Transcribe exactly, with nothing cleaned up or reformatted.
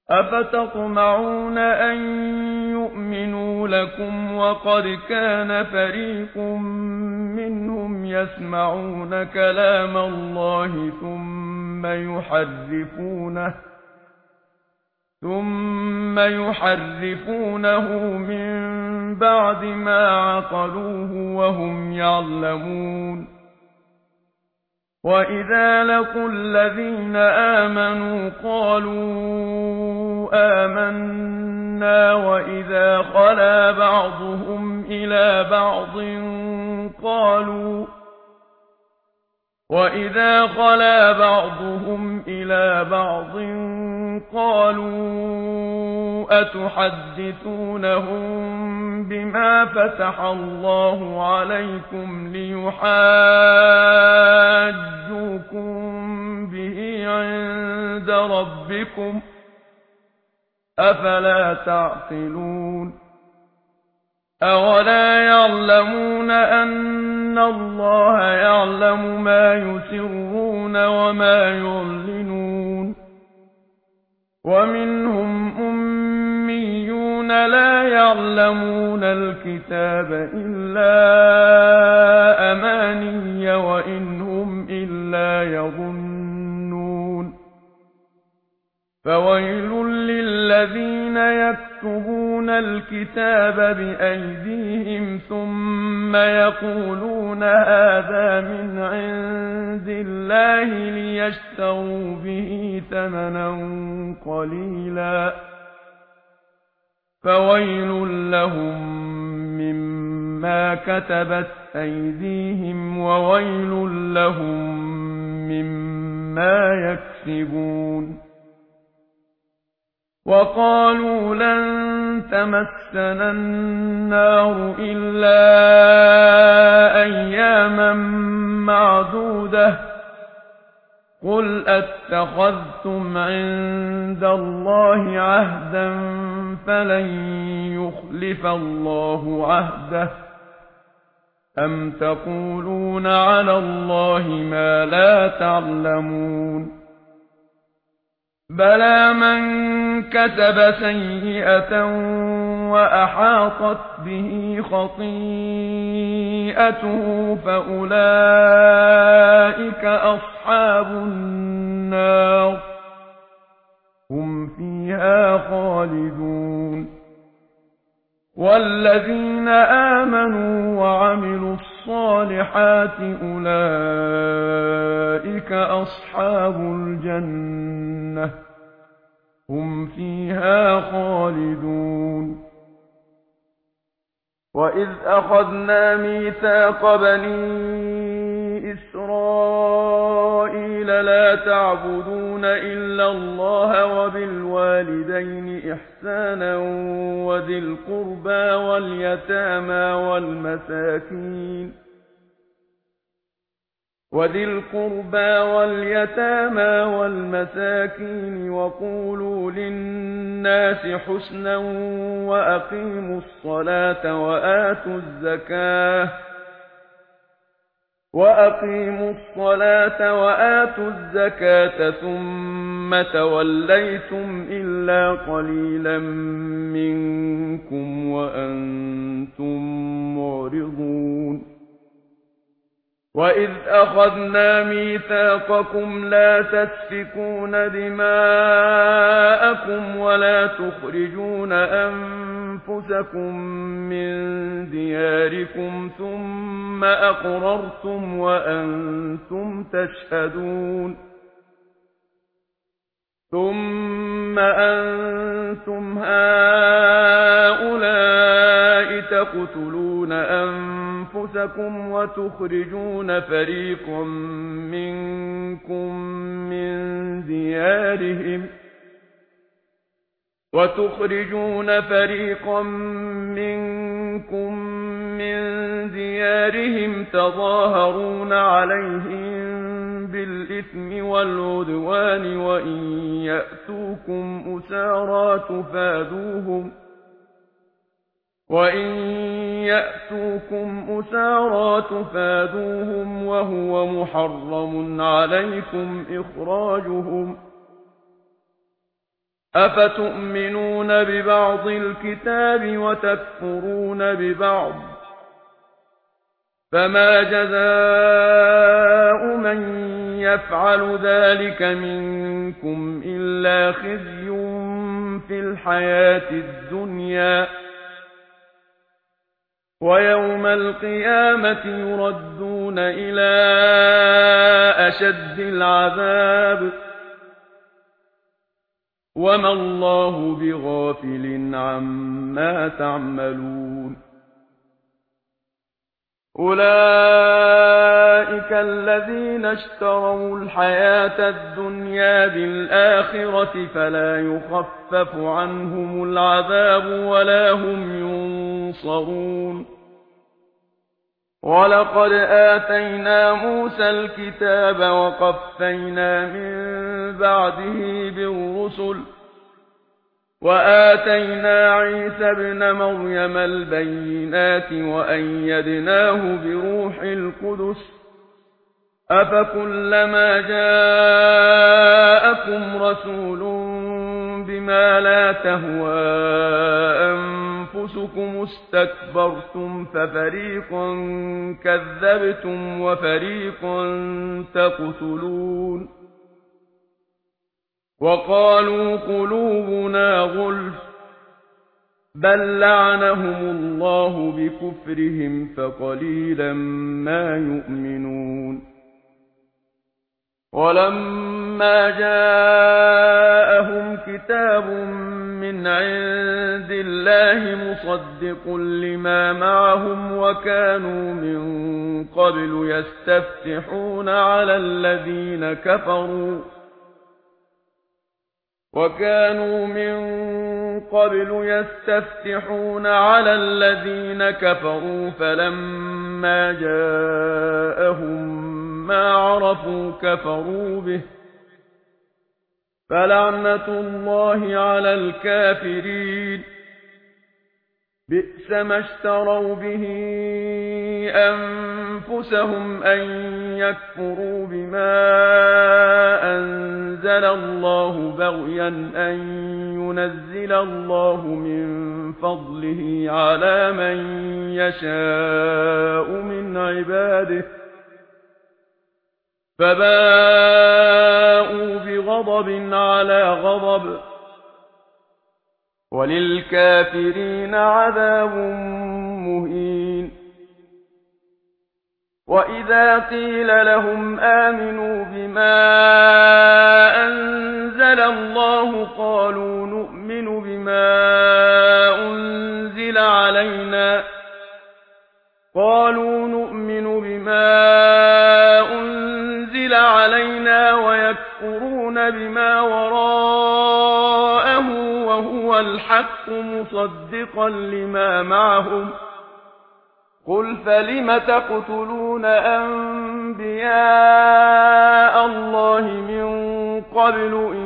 أفتطمعون أن يؤمنوا لكم وقد كان فريق منهم يسمعون كلام الله ثم يحرفونه ثم يحرفونه من بعد ما عقلوه وهم يعلمون وإذا لقوا الذين آمنوا قالوا آمنا وإذا خلا بعضهم إلى بعض قالوا وإذا خلا بعضهم إلى بعض قالوا أتحدثونهم بما فتح الله عليكم ليحاجوكم به عند ربكم أفلا تعقلون أولا يعلمون أن الله يعلم ما يسرون وما يعلنون ومنهم أميون لا يعلمون الكتاب إلا أماني وإن هم إلا يظنون فويل للذين يكتبون الكتاب بأيديهم ثم يقولون هذا من عند الله ليشتروا به ثمنا قليلا فويل لهم مما كتبت أيديهم وويل لهم مما يكسبون وقالوا لن تمسنا النار إلا أياما معدودة قل أتخذتم عند الله عهدا فلن يخلف الله عهده أم تقولون على الله ما لا تعلمون بلى من كتب سيئة وأحاطت به خطيئته فأولئك أصحاب النار هم فيها خالدون والذين آمنوا وعملوا الصالحات أولئك أصحاب الجنة هم فيها خالدون وإذ أخذنا ميثاق بني إسرائيل لا تعبدون إلا الله وبالوالدين إحسانا وذي القربى واليتامى والمساكين وذي القربى واليتامى والمساكين وقولوا للناس حسنا وأقيموا الصلاة وآتوا الزكاة وأقيموا الصلاة وآتوا الزكاة ثم توليتم إلا قليلا منكم وأنتم معرضون وإذ أخذنا ميثاقكم لا تسفكون دماءكم ولا تخرجون أنفسكم من دياركم ثم أقررتم وأنتم تشهدون ثم أنتم هؤلاء تقتلون أنفسكم وتخرجون فريقا منكم من ديارهم وتخرجون فريقا منكم من ديارهم تظاهرون عليهم بالإثم والعدوان وإن يأتوكم أسارى تفادوهم وَإِن يَأْتُوكُمْ أُسَارَىٰ تُفَادُوهُمْ وَهُوَ مُحَرَّمٌ عَلَيْكُمْ إِخْرَاجُهُمْ أفتؤمنون ببعض الكتاب وتكفرون ببعض فما جزاء من يفعل ذلك منكم إلا خزي في الحياة الدنيا ويوم القيامة يردون إلى أشد العذاب وما الله بغافل عما تعملون أولئك الذين اشتروا الحياة الدنيا بالآخرة فلا يخفف عنهم العذاب ولا هم ينصرون ولقد آتينا موسى الكتاب وقفينا من بعده بالرسل وآتينا عيسى ابن مريم البينات وأيدناه بروح القدس أفكلما جاءكم رسول بما لا تهوى أنفسكم استكبرتم ففريقا كذبتم وفريقا تقتلون وقالوا قلوبنا غلف بل لعنهم الله بكفرهم فقليلا ما يؤمنون ولما جاءهم كتاب من عند الله مصدق لما معهم وكانوا من قبل يستفتحون على الذين كفروا وكانوا من قبل يستفتحون على الذين كفروا فلما جاءهم ما عرفوا كفروا به فلعنة الله على الكافرين بئس ما اشتروا به أنفسهم أن يكفروا بما أنزل الله بغيا أن ينزل الله من فضله على من يشاء من عباده فباءوا بغضب على غضب وللكافرين عذاب مهين وإذا قيل لهم آمنوا بما أنزل الله قالوا نؤمن بما أنزل علينا قالوا نؤمن بما أنزل علينا ويكفرون بما وراءه وهو الحق مصدقا لما معهم قل فلم تقتلون أنبياء الله من قبل